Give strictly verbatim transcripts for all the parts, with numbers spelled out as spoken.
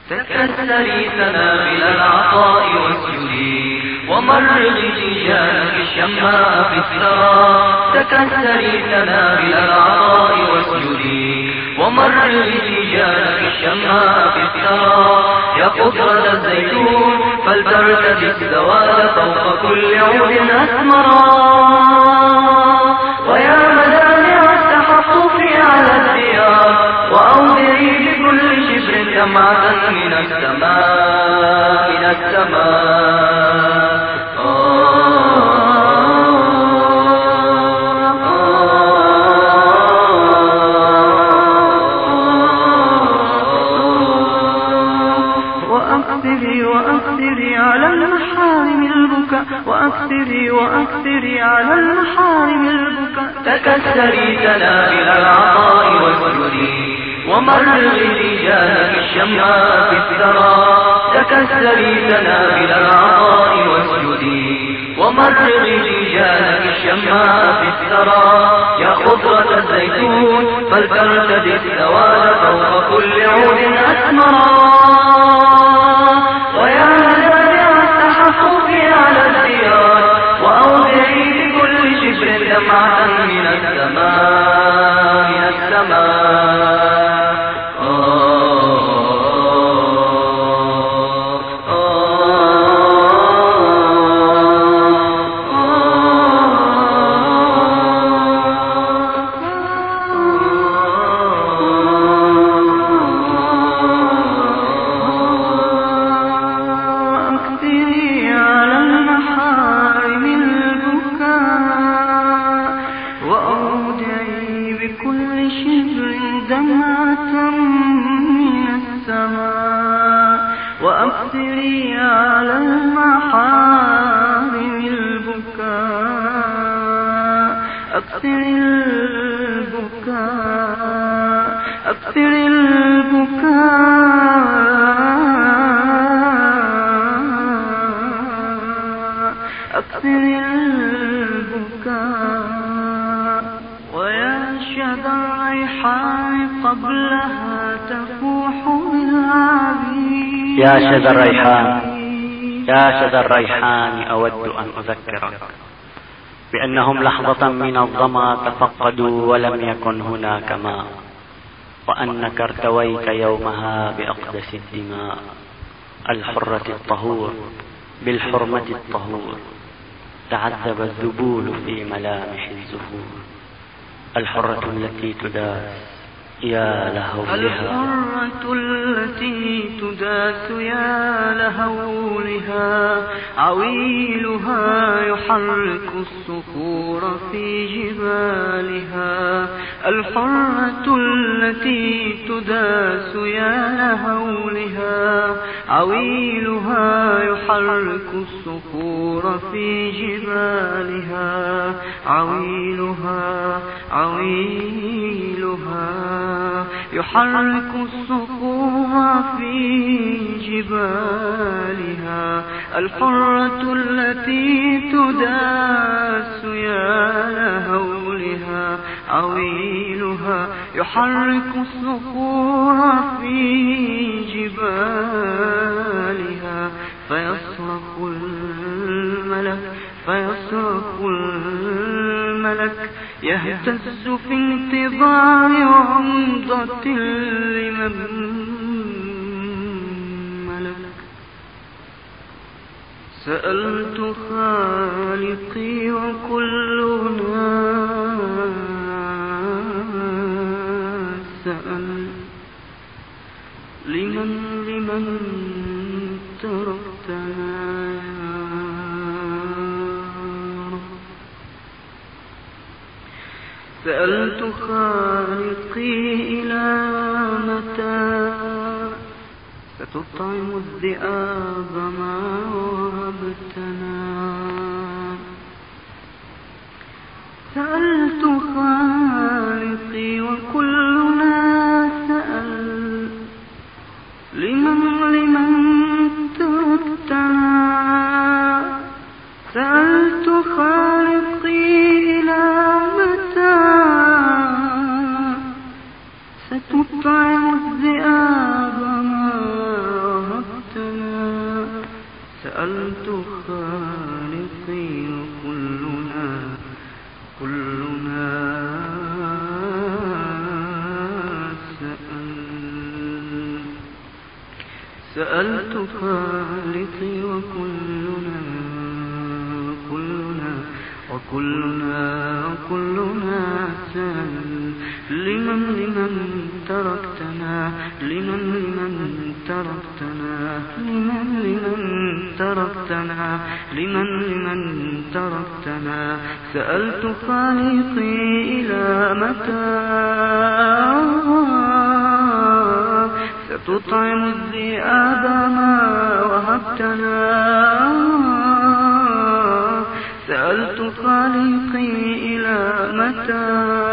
تكسري سنابل العطاء واسجدي ومرغي تيجانك الشماء في الثرى. تكسري سنابل العطاء واسجدي ومرغي تيجانك الشماء في الثرى. يا قطرة الزيتون فلترتدي السواد فوق كل عود أسمرا. ويا مدامع التحفف على الديار وأودعي بكل شبر دمعة من السماء من السماء. وأكثري وأكثري على المحارم البكاء وأكثري وأكثري على المحارم البكاء. تكسري سنابل العطاء واسجدي ومرغي رجالك الشماء في الثرى. تكسري سنابل العطاء واسجدي ومرغي رجالك الشماء في الثرى. يا خضرة الزيتون فلترتدي السواد فوق كل عود أسمرا. ويا مدامع التحفف على الديار وأودعي بكل شبر دمعة من السماء من السماء. وأكثري على المحارم البكاء. أكثري البكاء أكثري البكاء أكثري البكاء. ويا شذا الريحان قبلها تفوح بالعبيد. يا شذا الريحان يا شذا الريحان أود أن أذكرك بأنهم لحظة من الظما تفقدوا ولم يكن هناك ماء، وأنك ارتويت يومها بأقدس الدماء الحرة الطهور بالحرمة الطهور. تعذب الذبول في ملامح الزهور الحرة التي تداس يا لهولها. الحرة التي تداس يا لهولها عويلها يحرك الصخور في جبالها. الحرة التي تداس يا لهولها عويلها يحرك الصخور في جبالها. عويلها عويلها يحرك الصخور في جبالها. الحرة التي تداس يا لهولها عويلها يحرك الصخور في جبالها. فيصرخ الملك فيصرخ الملك يهتز في انتظار عمضة لمن ملك. سألت خالقي وكلنا سأل لمن لمن تركتنا. سألت خالقي إلى متى ستطعم الذئاب ما وهبتنا. سألت خالقي وكلنا سأل لمن لمن تركتنا. سألت خالقي إلى متى ستطعم الذئاب ما سألت خالقي وكلنا كلنا سأل سألت خالقي وكلنا كلنا وكلنا وكلنا سأل لمن لمن تركتنا لمن لمن تركتنا لمن لمن تركتنا لمن لمن تركتنا سألت خالقي إلى متى ستطعم الذئاب ما وهبتنا سألت خالقي إلى متى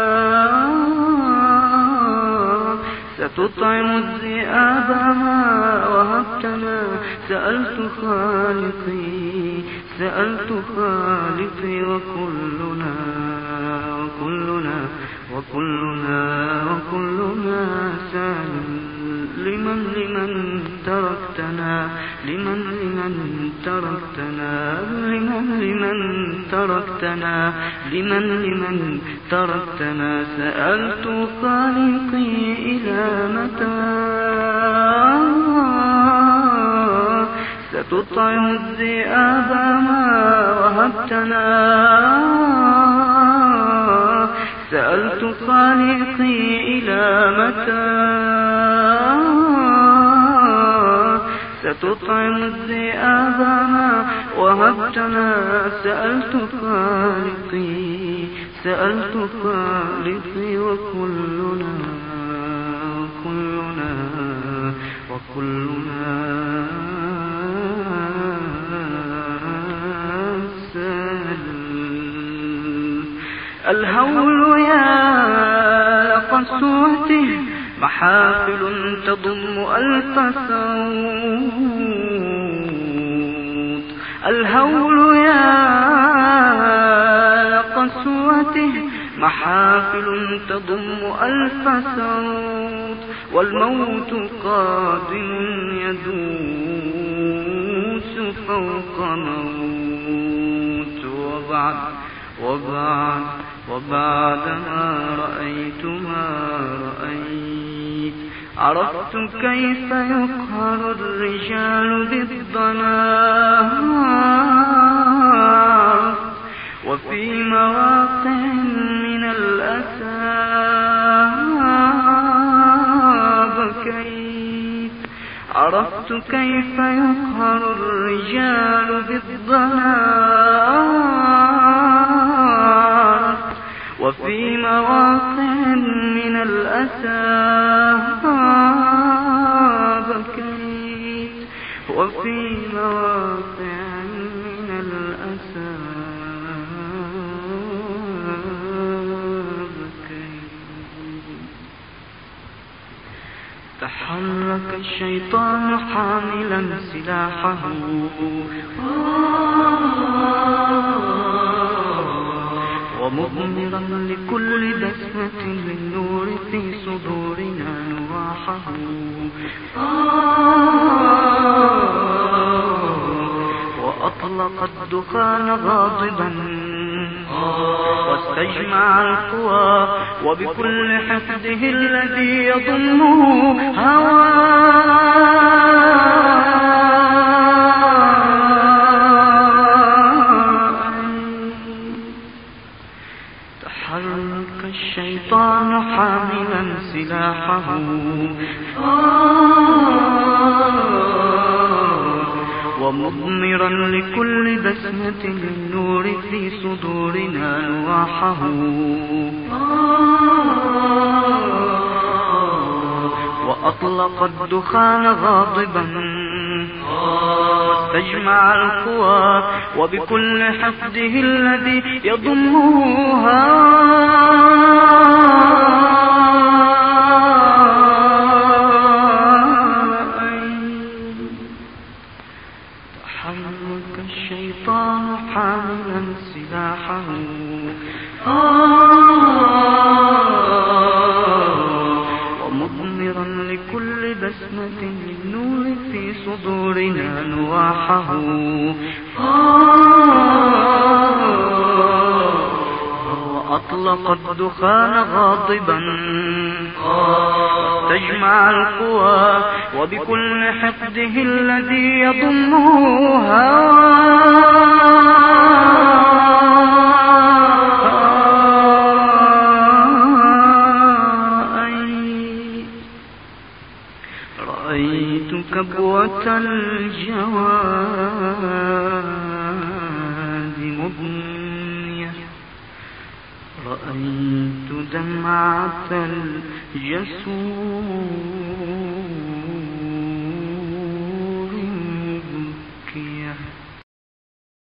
ستطعم الذئاب ما وهبتنا سألت خالقي سألت خالقي وكلنا وكلنا وكلنا وكلنا سأل لمن لمن تركتنا لمن لمن تركتنا لمن لمن تركتنا لمن لمن تركتنا سألت خالقي إلى متى ستطعم الذئاب ما وهبتنا سألت خالقي إلى متى ستطعم الذئاب ما وهبتنا سألت خالقي سألت خالقي وكلنا وكلنا وكلنا سأل الهول يا قسوته محافل تضم ألف صوت الهول يا قسوته محافل تضم ألف صوت والموت قادم يدوس فوق موت وبعد وبعد وبعد ما رأيت ما رأيت عرفت كيف يقهر الرجال ضدنا وفي مواقع من الأسى بكيت عرفت كيف يقهر الرجال ضدنا وفي مواقع من الأسى بكيت وفي مواقع من الأسى بكيت تحرك الشيطان حاملا سلاحه ومضمرا لكل بسمة من نور في صدورنا نواحه وأطلق الدخان غاضبا واستجمع القوى وبكل حفده الذي يضمه تحرك الشيطان حاملا سلاحه ومضمرا لكل بسمة للنور في صدورنا نواحه وأطلق الدخان غاضبا واستجمع القوى وبكل حفده الذي يضمه تحرك الشيطان حاملا سلاحه ومضمرا ظاهرا لكل بسمة للنور في صدورنا نواحه. أطلق الدخان غاضبا تجمع القوى وبكل حقده الذي يضمها رأيت كبوة الجواد مبنية، رأيت دمعة الجسور